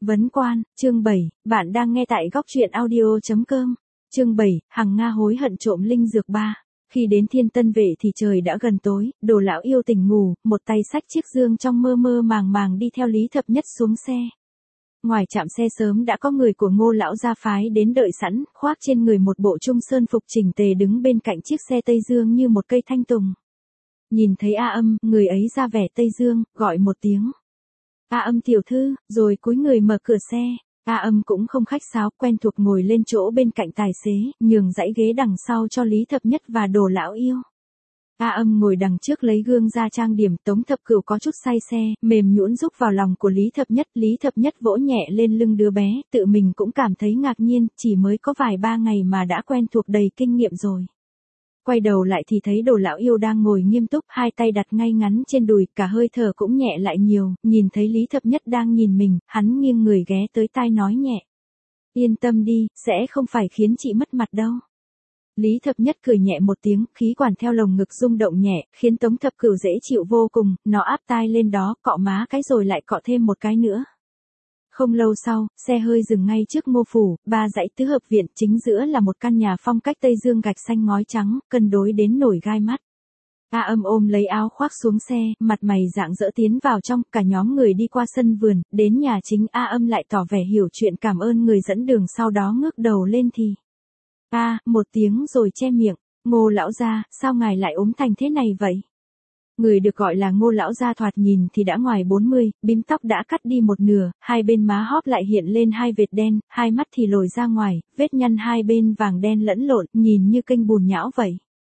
Vấn quan, chương 7, bạn đang nghe tại góc truyện audio.com. Chương 7, Hằng Nga hối hận trộm linh dược 3. Khi đến Thiên Tân Vệ thì trời đã gần tối, Đồ lão yêu tỉnh ngủ, một tay xách chiếc dương trong mơ mơ màng màng đi theo Lý Thập Nhất xuống xe. Ngoài trạm xe sớm đã có người của Ngô lão gia phái đến đợi sẵn, khoác trên người một bộ trung sơn phục chỉnh tề đứng bên cạnh chiếc xe Tây Dương như một cây thanh tùng. Nhìn thấy A Âm, người ấy ra vẻ Tây Dương, gọi một tiếng. A Âm tiểu thư, rồi cúi người mở cửa xe. A Âm cũng không khách sáo, quen thuộc ngồi lên chỗ bên cạnh tài xế, nhường dãy ghế đằng sau cho Lý Thập Nhất và Đồ lão yêu. A Âm ngồi đằng trước lấy gương ra trang điểm, Tống Thập Cửu có chút say xe, mềm nhũn rúc vào lòng của Lý Thập Nhất vỗ nhẹ lên lưng đứa bé, tự mình cũng cảm thấy ngạc nhiên, chỉ mới có vài ba ngày mà đã quen thuộc đầy kinh nghiệm rồi. Quay đầu lại thì thấy Đồ lão yêu đang ngồi nghiêm túc, hai tay đặt ngay ngắn trên đùi, cả hơi thở cũng nhẹ lại nhiều, nhìn thấy Lý Thập Nhất đang nhìn mình, hắn nghiêng người ghé tới tai nói nhẹ. Yên tâm đi, sẽ không phải khiến chị mất mặt đâu. Lý Thập Nhất cười nhẹ một tiếng, khí quản theo lồng ngực rung động nhẹ, khiến Tống Thập Cửu dễ chịu vô cùng, nó áp tai lên đó, cọ má cái rồi lại cọ thêm một cái nữa. Không lâu sau, xe hơi dừng ngay trước Ngô phủ, ba dãy tứ hợp viện, chính giữa là một căn nhà phong cách Tây Dương gạch xanh ngói trắng, cân đối đến nổi gai mắt. A Âm ôm lấy áo khoác xuống xe, mặt mày rạng rỡ tiến vào trong, cả nhóm người đi qua sân vườn, đến nhà chính. A Âm lại tỏ vẻ hiểu chuyện cảm ơn người dẫn đường, sau đó ngước đầu lên thì một tiếng rồi che miệng. Ngô lão gia, sao ngài lại ốm thành thế này vậy? Người được gọi là Ngô lão gia thoạt nhìn thì đã ngoài 40, bím tóc đã cắt đi một nửa, hai bên má hóp lại hiện lên hai vệt đen, hai mắt thì lồi ra ngoài, vết nhăn hai bên vàng đen lẫn lộn, nhìn như kênh bùn nhão vậy.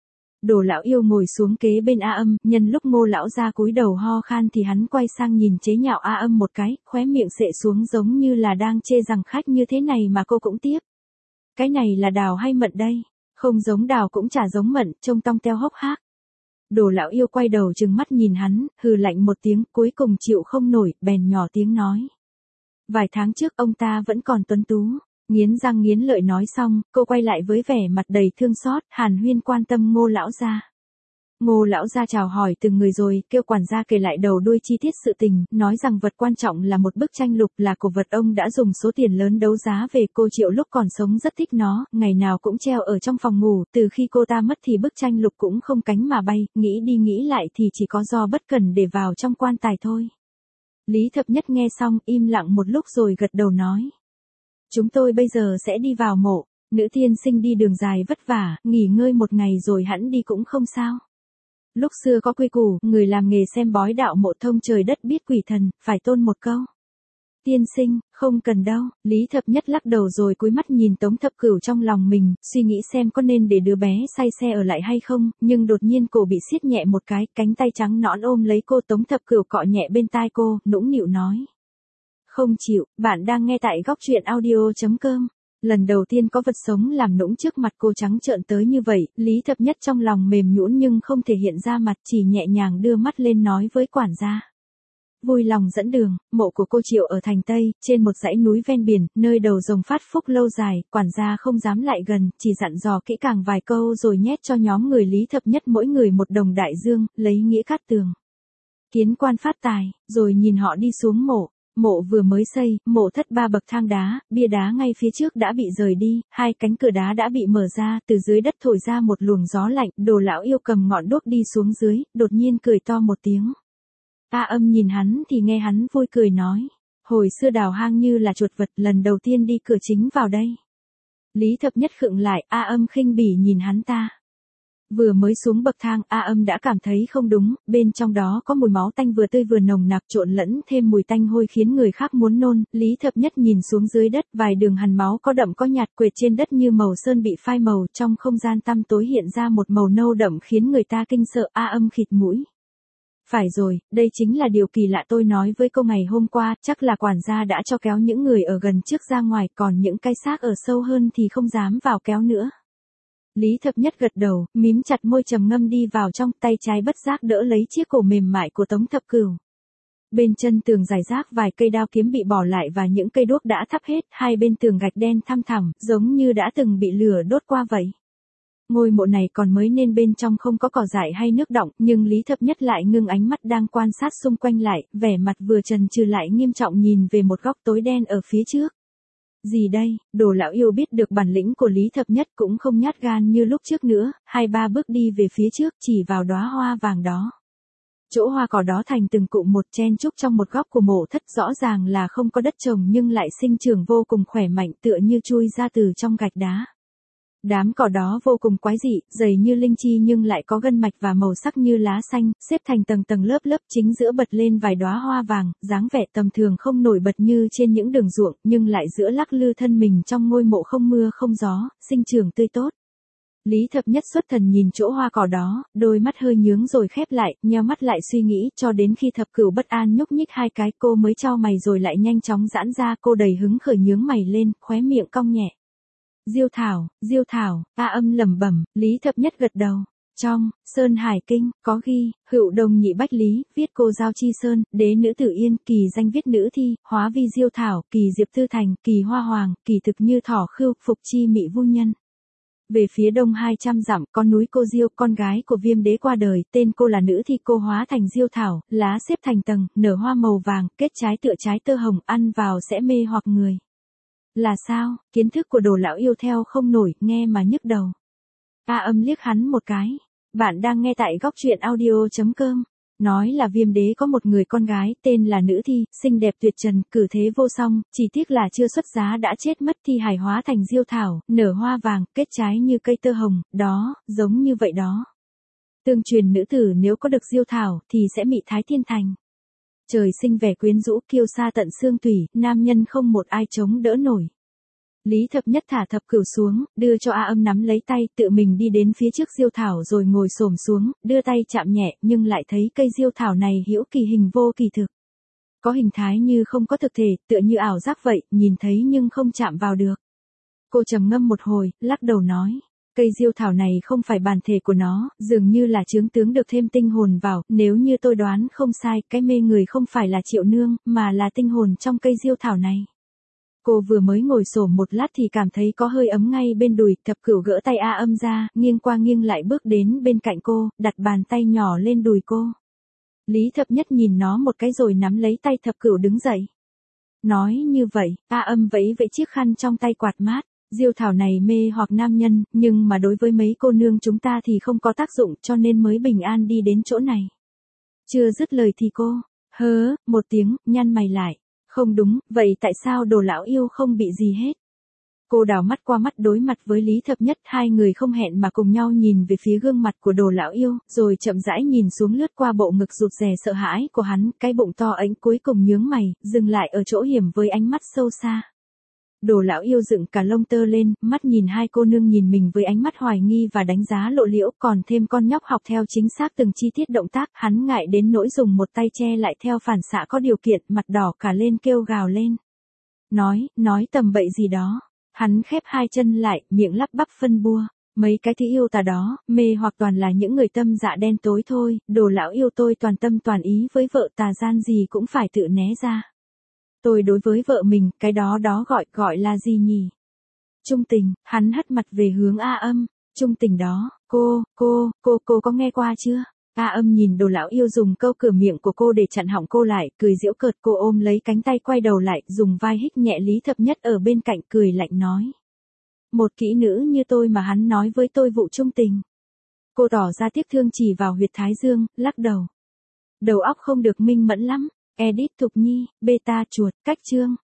Đồ lão yêu ngồi xuống kế bên A Âm, nhân lúc Ngô lão gia cúi đầu ho khan thì hắn quay sang nhìn chế nhạo A Âm một cái, khóe miệng xệ xuống giống như là đang chê rằng khách như thế này mà cô cũng tiếp. Cái này là đào hay mận đây? Không giống đào cũng chả giống mận, trông tong teo hốc hác. Đồ lão yêu quay đầu trừng mắt nhìn hắn, hừ lạnh một tiếng, cuối cùng chịu không nổi, bèn nhỏ tiếng nói. Vài tháng trước ông ta vẫn còn tuấn tú. Nghiến răng nghiến lợi nói xong, cô quay lại với vẻ mặt đầy thương xót, hàn huyên quan tâm Ngô lão gia. Ngô lão gia chào hỏi từng người rồi, kêu quản gia kể lại đầu đuôi chi tiết sự tình, nói rằng vật quan trọng là một bức tranh lục, là cổ vật ông đã dùng số tiền lớn đấu giá về. Cô Triệu lúc còn sống rất thích nó, ngày nào cũng treo ở trong phòng ngủ, từ khi cô ta mất thì bức tranh lục cũng không cánh mà bay, nghĩ đi nghĩ lại thì chỉ có do bất cẩn để vào trong quan tài thôi. Lý Thập Nhất nghe xong, im lặng một lúc rồi gật đầu nói. Chúng tôi bây giờ sẽ đi vào mộ, nữ tiên sinh đi đường dài vất vả, nghỉ ngơi một ngày rồi hẵn đi cũng không sao. Lúc xưa có quy củ, người làm nghề xem bói đạo mộ thông trời đất biết quỷ thần, phải tôn một câu. Tiên sinh, không cần đâu. Lý Thập Nhất lắc đầu rồi cúi mắt nhìn Tống Thập Cửu trong lòng mình, suy nghĩ xem có nên để đứa bé say xe ở lại hay không, nhưng đột nhiên cổ bị siết nhẹ một cái, cánh tay trắng nõn ôm lấy cô. Tống Thập Cửu cọ nhẹ bên tai cô, nũng nịu nói. Không chịu, bạn đang nghe tại góc truyện audio.com. Lần đầu tiên có vật sống làm nũng trước mặt cô trắng trợn tới như vậy, Lý Thập Nhất trong lòng mềm nhũn nhưng không thể hiện ra mặt, chỉ nhẹ nhàng đưa mắt lên nói với quản gia. Vui lòng dẫn đường, mộ của cô Triệu ở thành Tây, trên một dãy núi ven biển, nơi đầu rồng phát phúc lâu dài, quản gia không dám lại gần, chỉ dặn dò kỹ càng vài câu rồi nhét cho nhóm người Lý Thập Nhất mỗi người một đồng đại dương, lấy nghĩa cát tường. Kiến quan phát tài, rồi nhìn họ đi xuống mộ. Mộ vừa mới xây, mộ thất 3 bậc thang đá, bia đá ngay phía trước đã bị rời đi, hai cánh cửa đá đã bị mở ra, từ dưới đất thổi ra một luồng gió lạnh. Đồ lão yêu cầm ngọn đuốc đi xuống dưới, đột nhiên cười to một tiếng. A Âm nhìn hắn thì nghe hắn vui cười nói. Hồi xưa đào hang như là chuột vật, lần đầu tiên đi cửa chính vào đây. Lý Thập Nhất khựng lại, A Âm khinh bỉ nhìn hắn ta. Vừa mới xuống bậc thang, A Âm đã cảm thấy không đúng, bên trong đó có mùi máu tanh vừa tươi vừa nồng nặc trộn lẫn thêm mùi tanh hôi khiến người khác muốn nôn. Lý Thập Nhất nhìn xuống dưới đất, vài đường hằn máu có đậm có nhạt quệt trên đất như màu sơn bị phai màu, trong không gian tăm tối hiện ra một màu nâu đậm khiến người ta kinh sợ. A Âm khịt mũi. Phải rồi, đây chính là điều kỳ lạ tôi nói với cô ngày hôm qua, chắc là quản gia đã cho kéo những người ở gần trước ra ngoài, còn những cái xác ở sâu hơn thì không dám vào kéo nữa. Lý Thập Nhất gật đầu, mím chặt môi trầm ngâm đi vào trong, tay trái bất giác đỡ lấy chiếc cổ mềm mại của Tống Thập Cửu. Bên chân tường rải rác vài cây đao kiếm bị bỏ lại và những cây đuốc đã thắp hết, hai bên tường gạch đen thăm thẳm, giống như đã từng bị lửa đốt qua vậy. Ngôi mộ này còn mới nên bên trong không có cỏ dại hay nước đọng, nhưng Lý Thập Nhất lại ngưng ánh mắt đang quan sát xung quanh lại, vẻ mặt vừa chần chừ lại nghiêm trọng nhìn về một góc tối đen ở phía trước. Gì đây? Đồ lão yêu biết được bản lĩnh của Lý Thập Nhất cũng không nhát gan như lúc trước nữa, 2-3 bước đi về phía trước chỉ vào đóa hoa vàng đó. Chỗ hoa cỏ đó thành từng cụm một chen chúc trong một góc của mộ thất, rõ ràng là không có đất trồng nhưng lại sinh trưởng vô cùng khỏe mạnh, tựa như chui ra từ trong gạch đá. Đám cỏ đó vô cùng quái dị, dày như linh chi nhưng lại có gân mạch và màu sắc như lá xanh, xếp thành tầng tầng lớp lớp, chính giữa bật lên vài đóa hoa vàng, dáng vẻ tầm thường không nổi bật như trên những đường ruộng, nhưng lại giữa lắc lư thân mình trong ngôi mộ không mưa không gió, sinh trưởng tươi tốt. Lý Thập Nhất xuất thần nhìn chỗ hoa cỏ đó, đôi mắt hơi nhướng rồi khép lại, nheo mắt lại suy nghĩ, cho đến khi Thập Cửu bất an nhúc nhích hai cái cô mới chau mày rồi lại nhanh chóng giãn ra, cô đầy hứng khởi nhướng mày lên, khóe miệng cong nhẹ. Diêu thảo, A Âm lẩm bẩm. Lý Thập Nhất gật đầu. Trong Sơn Hải Kinh có ghi, Hữu Đồng Nhị Bách Lý, viết cô Giao Chi Sơn, đế nữ Tử Yên, kỳ danh viết nữ thi, hóa vi Diêu thảo, kỳ diệp tư thành, kỳ hoa hoàng, kỳ thực như thỏ khưu, phục chi mị vu nhân. Về phía đông 200 dặm, con núi Cô Diêu, con gái của Viêm Đế qua đời, tên cô là nữ thi, cô hóa thành diêu thảo, lá xếp thành tầng, nở hoa màu vàng, kết trái tựa trái tơ hồng, ăn vào sẽ mê hoặc người. Là sao? Kiến thức của Đồ lão yêu theo không nổi, nghe mà nhức đầu. A Âm liếc hắn một cái. Bạn đang nghe tại góc truyện audio.com. Nói là Viêm Đế có một người con gái tên là nữ thi, xinh đẹp tuyệt trần, cử thế vô song, chỉ tiếc là chưa xuất giá đã chết mất, thi hài hóa thành diêu thảo, nở hoa vàng, kết trái như cây tơ hồng, đó, giống như vậy đó. Tương truyền nữ tử nếu có được diêu thảo thì sẽ mị thái thiên thành. Trời sinh vẻ quyến rũ, kiêu sa tận xương tủy, nam nhân không một ai chống đỡ nổi. Lý Thập Nhất thả Thập Cửu xuống, đưa cho A Âm nắm lấy tay, tự mình đi đến phía trước diêu thảo rồi ngồi xổm xuống, đưa tay chạm nhẹ, nhưng lại thấy cây diêu thảo này hữu kỳ hình vô kỳ thực. Có hình thái như không có thực thể, tựa như ảo giác vậy, nhìn thấy nhưng không chạm vào được. Cô trầm ngâm một hồi, lắc đầu nói. Cây diêu thảo này không phải bản thể của nó, dường như là chướng tướng được thêm tinh hồn vào, nếu như tôi đoán không sai, cái mê người không phải là Triệu Nương, mà là tinh hồn trong cây diêu thảo này. Cô vừa mới ngồi xổm một lát thì cảm thấy có hơi ấm ngay bên đùi, Thập Cửu gỡ tay A Âm ra, nghiêng qua nghiêng lại bước đến bên cạnh cô, đặt bàn tay nhỏ lên đùi cô. Lý Thập Nhất nhìn nó một cái rồi nắm lấy tay Thập Cửu đứng dậy. Nói như vậy, A Âm vẫy vẫy chiếc khăn trong tay quạt mát. Diêu thảo này mê hoặc nam nhân, nhưng mà đối với mấy cô nương chúng ta thì không có tác dụng, cho nên mới bình an đi đến chỗ này. Chưa dứt lời thì cô, một tiếng, nhăn mày lại. Không đúng, vậy tại sao Đồ lão yêu không bị gì hết? Cô đảo mắt qua mắt đối mặt với Lý Thập Nhất, hai người không hẹn mà cùng nhau nhìn về phía gương mặt của Đồ lão yêu, rồi chậm rãi nhìn xuống lướt qua bộ ngực rụt rè sợ hãi của hắn, cái bụng to ếnh cuối cùng nhướng mày, dừng lại ở chỗ hiểm với ánh mắt sâu xa. Đồ lão yêu dựng cả lông tơ lên, mắt nhìn hai cô nương nhìn mình với ánh mắt hoài nghi và đánh giá lộ liễu, còn thêm con nhóc học theo chính xác từng chi tiết động tác, hắn ngại đến nỗi dùng một tay che lại theo phản xạ có điều kiện, mặt đỏ cả lên kêu gào lên. Nói tầm bậy gì đó. Hắn khép hai chân lại, miệng lắp bắp phân bua. Mấy cái thứ yêu tà đó, mê hoặc toàn là những người tâm dạ đen tối thôi, Đồ lão yêu tôi toàn tâm toàn ý với vợ tà gian gì cũng phải tự né ra. Tôi đối với vợ mình, cái đó gọi là gì nhỉ? Trung tình, hắn hất mặt về hướng A Âm, trung tình đó, cô có nghe qua chưa? A Âm nhìn Đồ lão yêu dùng câu cửa miệng của cô để chặn họng cô lại, cười giễu cợt, cô ôm lấy cánh tay quay đầu lại, dùng vai hích nhẹ Lý Thập Nhất ở bên cạnh, cười lạnh nói. Một kỹ nữ như tôi mà hắn nói với tôi vụ trung tình. Cô tỏ ra tiếc thương chỉ vào huyệt thái dương, lắc đầu. Đầu óc không được minh mẫn lắm. Edit Thục Nhi, beta chuột, cách chương.